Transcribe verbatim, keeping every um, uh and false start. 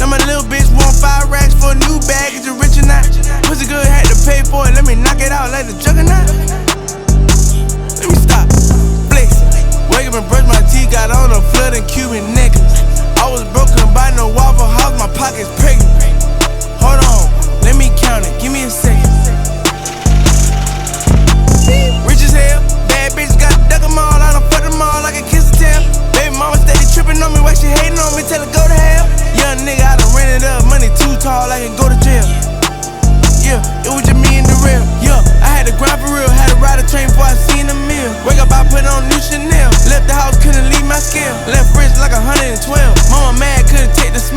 Now my little bitch want five racks for a new bag. Is you rich or not? Pussy good, had to pay for it. Let me knock it out like the juggernaut. Let me stop, flexing. Wake up and brush my teeth, got on a flood and Cuban necklace. I was broken by no Waffle House, my pocket's pregnant. Hold on, let me count it, give me a second. Rich as hell, bad bitches got to duck them all. I done fuck them all like a kiss a tail. Baby mama steady tripping on me, why she hating on me, tell her go to hell. Young nigga, I done ran it up, money too tall, I can go to jail. Yeah, it was just me and the real. Yeah, I had to grind for real, had to ride a train before I seen a meal. Wake up, I put on new Chanel. Left the house, couldn't leave my scale. Left rich like a hundred and twelve. Mama mad, couldn't take the smell.